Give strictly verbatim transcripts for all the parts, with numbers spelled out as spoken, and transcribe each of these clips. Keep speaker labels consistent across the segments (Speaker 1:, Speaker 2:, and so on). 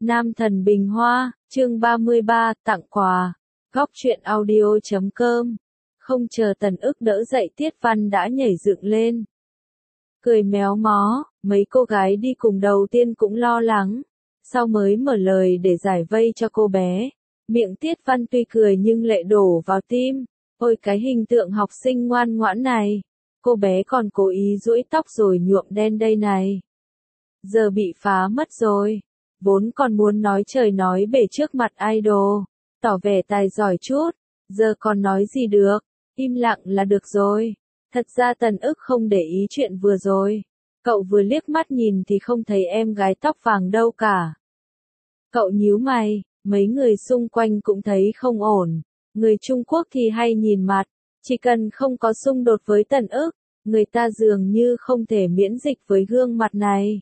Speaker 1: Nam thần bình hoa, chương ba mươi ba, tặng quà. Góc truyện audio chấm com. Không chờ Tần Ức đỡ dậy Tiết Văn đã nhảy dựng lên. Cười méo mó, mấy cô gái đi cùng đầu tiên cũng lo lắng. Sau mới mở lời để giải vây cho cô bé. Miệng Tiết Văn tuy cười nhưng lệ đổ vào tim. Ôi cái hình tượng học sinh ngoan ngoãn này. Cô bé còn cố ý duỗi tóc rồi nhuộm đen đây này. Giờ bị phá mất rồi. Vốn còn muốn nói trời nói bể trước mặt idol, tỏ vẻ tài giỏi chút, giờ còn nói gì được, im lặng là được rồi. Thật ra Tần Ức không để ý chuyện vừa rồi. Cậu vừa liếc mắt nhìn thì không thấy em gái tóc vàng đâu cả. Cậu nhíu mày, mấy người xung quanh cũng thấy không ổn. Người Trung Quốc thì hay nhìn mặt, chỉ cần không có xung đột với Tần Ức, người ta dường như không thể miễn dịch với gương mặt này.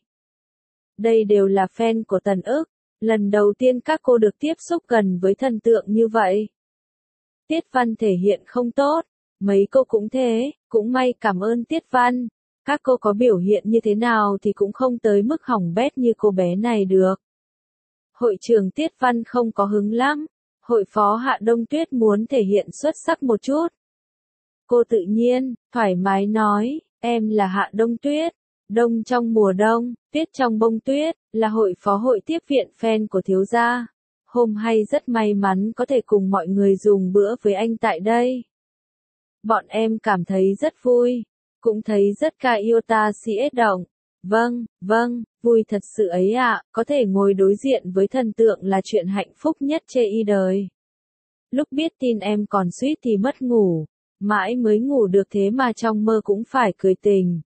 Speaker 1: Đây đều là fan của Tần Ức, lần đầu tiên các cô được tiếp xúc gần với thần tượng như vậy. Tiết Văn thể hiện không tốt, mấy cô cũng thế, cũng may cảm ơn Tiết Văn. Các cô có biểu hiện như thế nào thì cũng không tới mức hỏng bét như cô bé này được. Hội trưởng Tiết Văn không có hứng lắm, hội phó Hạ Đông Tuyết muốn thể hiện xuất sắc một chút. Cô tự nhiên, thoải mái nói, em là Hạ Đông Tuyết. Đông trong mùa đông, tuyết trong bông tuyết, là hội phó hội tiếp viện fan của thiếu gia. Hôm hay rất may mắn có thể cùng mọi người dùng bữa với anh tại đây. Bọn em cảm thấy rất vui, cũng thấy rất ca yêu ta si ết động. Vâng, vâng, vui thật sự ấy ạ, có thể ngồi đối diện với thần tượng là chuyện hạnh phúc nhất trên y đời. Lúc biết tin em còn suýt thì mất ngủ, mãi mới ngủ được thế mà trong mơ cũng phải cười tình.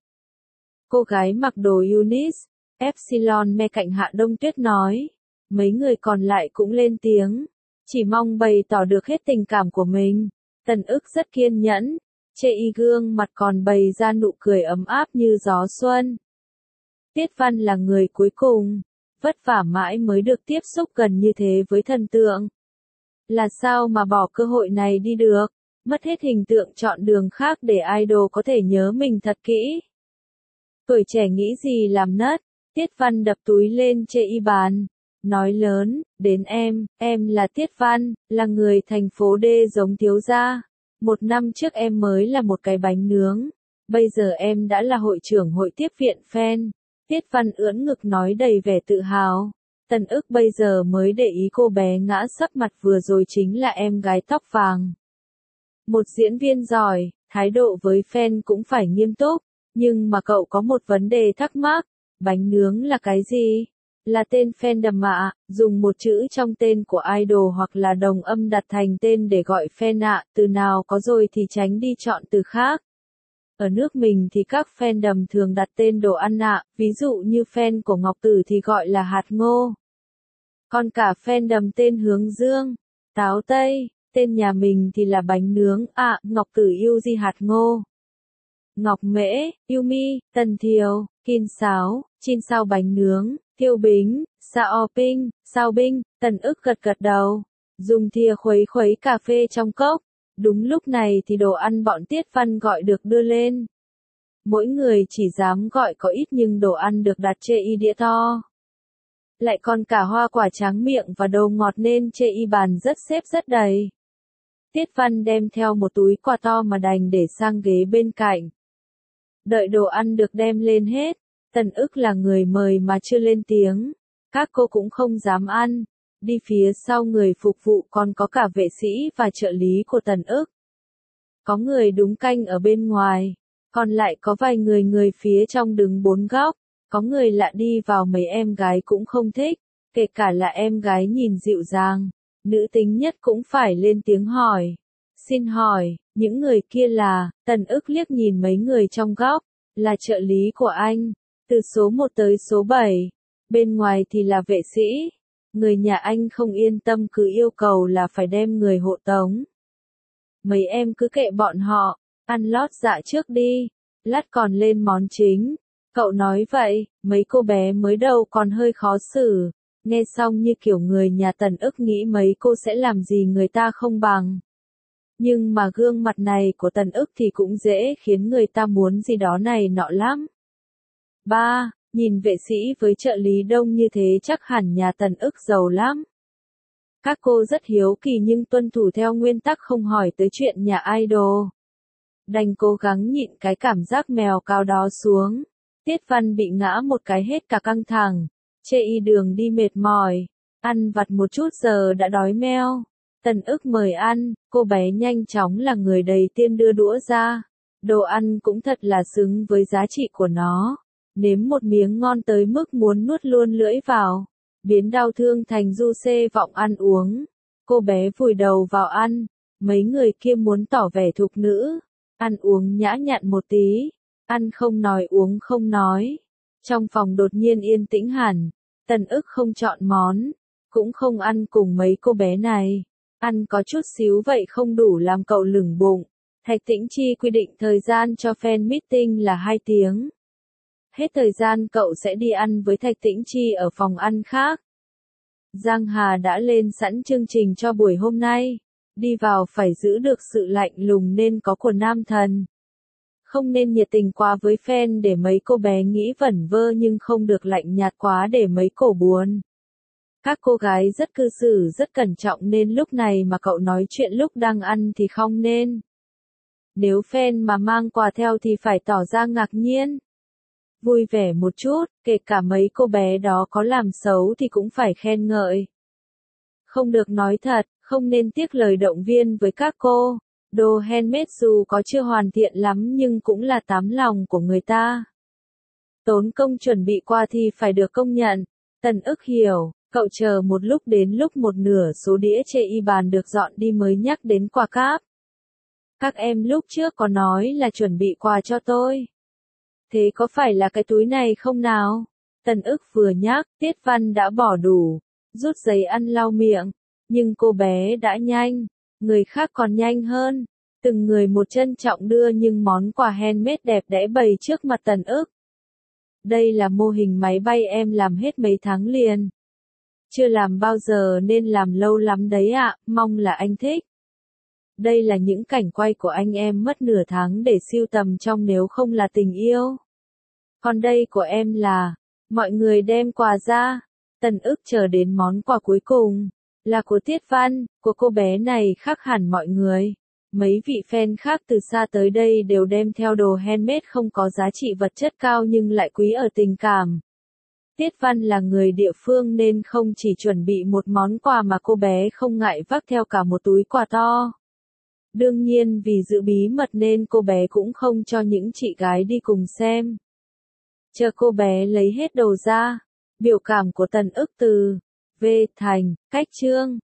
Speaker 1: Cô gái mặc đồ Unis, Epsilon me cạnh Hạ Đông Tuyết nói. Mấy người còn lại cũng lên tiếng. Chỉ mong bày tỏ được hết tình cảm của mình. Tần Ức rất kiên nhẫn. Chê y gương mặt còn bày ra nụ cười ấm áp như gió xuân. Tiết Văn là người cuối cùng. Vất vả mãi mới được tiếp xúc gần như thế với thần tượng. Là sao mà bỏ cơ hội này đi được. Mất hết hình tượng chọn đường khác để idol có thể nhớ mình thật kỹ. Tuổi trẻ nghĩ gì làm nất, Tiết Văn đập túi lên chê y bàn, nói lớn, đến em, em là Tiết Văn, là người thành phố D giống thiếu gia. Một năm trước em mới là một cái bánh nướng, bây giờ em đã là hội trưởng hội tiếp viện fan. Tiết Văn ưỡn ngực nói đầy vẻ tự hào. Tần Ức bây giờ mới để ý cô bé ngã sấp mặt vừa rồi chính là em gái tóc vàng. Một diễn viên giỏi, thái độ với fan cũng phải nghiêm túc. Nhưng mà cậu có một vấn đề thắc mắc, bánh nướng là cái gì? Là tên fandom ạ, dùng một chữ trong tên của idol hoặc là đồng âm đặt thành tên để gọi fan ạ, từ nào có rồi thì tránh đi chọn từ khác. Ở nước mình thì các fandom thường đặt tên đồ ăn ạ, ví dụ như fan của Ngọc Tử thì gọi là hạt ngô. Còn cả fandom tên Hướng Dương, Táo Tây, tên nhà mình thì là bánh nướng ạ, Ngọc Tử yêu gì hạt ngô. Ngọc Mễ, Yumi, Tần Thiều, Kim Sáo, Chin Sao bánh nướng, Thiêu Bính, Sao Ping, Sao Binh, Tần Ức gật gật đầu, dùng thìa khuấy khuấy cà phê trong cốc. Đúng lúc này thì đồ ăn bọn Tiết Văn gọi được đưa lên. Mỗi người chỉ dám gọi có ít nhưng đồ ăn được đặt trên y đĩa to. Lại còn cả hoa quả tráng miệng và đồ ngọt nên trên y bàn rất xếp rất đầy. Tiết Văn đem theo một túi quà to mà đành để sang ghế bên cạnh. Đợi đồ ăn được đem lên hết, Tần Ức là người mời mà chưa lên tiếng. Các cô cũng không dám ăn. Đi phía sau người phục vụ còn có cả vệ sĩ và trợ lý của Tần Ức. Có người đúng canh ở bên ngoài, còn lại có vài người người phía trong đứng bốn góc. Có người lạ đi vào mấy em gái cũng không thích, kể cả là em gái nhìn dịu dàng. Nữ tính nhất cũng phải lên tiếng hỏi. Xin hỏi, những người kia là, Tần Ức liếc nhìn mấy người trong góc, là trợ lý của anh, từ số một tới số bảy, bên ngoài thì là vệ sĩ. Người nhà anh không yên tâm cứ yêu cầu là phải đem người hộ tống. Mấy em cứ kệ bọn họ, ăn lót dạ trước đi, lát còn lên món chính. Cậu nói vậy, mấy cô bé mới đầu còn hơi khó xử, nghe xong như kiểu người nhà Tần Ức nghĩ mấy cô sẽ làm gì người ta không bằng. Nhưng mà gương mặt này của Tần Ức thì cũng dễ khiến người ta muốn gì đó này nọ lắm. Ba, Nhìn vệ sĩ với trợ lý đông như thế chắc hẳn nhà Tần ức giàu lắm. Các cô rất hiếu kỳ nhưng tuân thủ theo nguyên tắc không hỏi tới chuyện nhà idol. Đành cố gắng nhịn cái cảm giác mèo cao đó xuống. Tiết Văn bị ngã một cái hết cả căng thẳng. Chê y đường đi mệt mỏi. Ăn vặt một chút giờ đã đói meo. Tần ức mời ăn, cô bé nhanh chóng là người đầy tiên đưa đũa ra. Đồ ăn cũng thật là xứng với giá trị của nó. Nếm một miếng ngon tới mức muốn nuốt luôn lưỡi vào. Biến đau thương thành du xê vọng ăn uống. Cô bé vùi đầu vào ăn. Mấy người kia muốn tỏ vẻ thục nữ. Ăn uống nhã nhặn một tí. Ăn không nói uống không nói. Trong phòng đột nhiên yên tĩnh hẳn. Tần ức không chọn món. Cũng không ăn cùng mấy cô bé này. Ăn có chút xíu vậy không đủ làm cậu lửng bụng. Thạch Tĩnh Chi quy định thời gian cho fan meeting là hai tiếng. Hết thời gian cậu sẽ đi ăn với Thạch Tĩnh Chi ở phòng ăn khác. Giang Hà đã lên sẵn chương trình cho buổi hôm nay. Đi vào phải giữ được sự lạnh lùng nên có của nam thần. Không nên nhiệt tình quá với fan để mấy cô bé nghĩ vẩn vơ nhưng không được lạnh nhạt quá để mấy cổ buồn. Các cô gái rất cư xử rất cẩn trọng nên lúc này mà cậu nói chuyện lúc đang ăn thì không nên. Nếu fan mà mang quà theo thì phải tỏ ra ngạc nhiên. Vui vẻ một chút, kể cả mấy cô bé đó có làm xấu thì cũng phải khen ngợi. Không được nói thật, không nên tiếc lời động viên với các cô. Đồ handmade dù có chưa hoàn thiện lắm nhưng cũng là tấm lòng của người ta. Tốn công chuẩn bị qua thì phải được công nhận. Tần ức hiểu, cậu chờ một lúc đến lúc một nửa số đĩa chê y bàn được dọn đi mới nhắc đến quà cáp. Các em lúc trước có nói là chuẩn bị quà cho tôi. Thế có phải là cái túi này không nào? Tần ức vừa nhắc, Tiết Văn đã bỏ đủ, rút giấy ăn lau miệng. Nhưng cô bé đã nhanh, người khác còn nhanh hơn. Từng người một trân trọng đưa nhưng món quà handmade đẹp đẽ bày trước mặt Tần ức. Đây là mô hình máy bay em làm hết mấy tháng liền. Chưa làm bao giờ nên làm lâu lắm đấy ạ, mong là anh thích. Đây là những cảnh quay của anh em mất nửa tháng để sưu tầm trong nếu không là tình yêu. Còn đây của em là, mọi người đem quà ra. Tần ức chờ đến món quà cuối cùng, là của Tiết Văn, của cô bé này khác hẳn mọi người. Mấy vị fan khác từ xa tới đây đều đem theo đồ handmade không có giá trị vật chất cao nhưng lại quý ở tình cảm. Tiết Văn là người địa phương nên không chỉ chuẩn bị một món quà mà cô bé không ngại vác theo cả một túi quà to. Đương nhiên vì giữ bí mật nên cô bé cũng không cho những chị gái đi cùng xem. Chờ cô bé lấy hết đồ ra, biểu cảm của Tần ức từ V thành cách trương.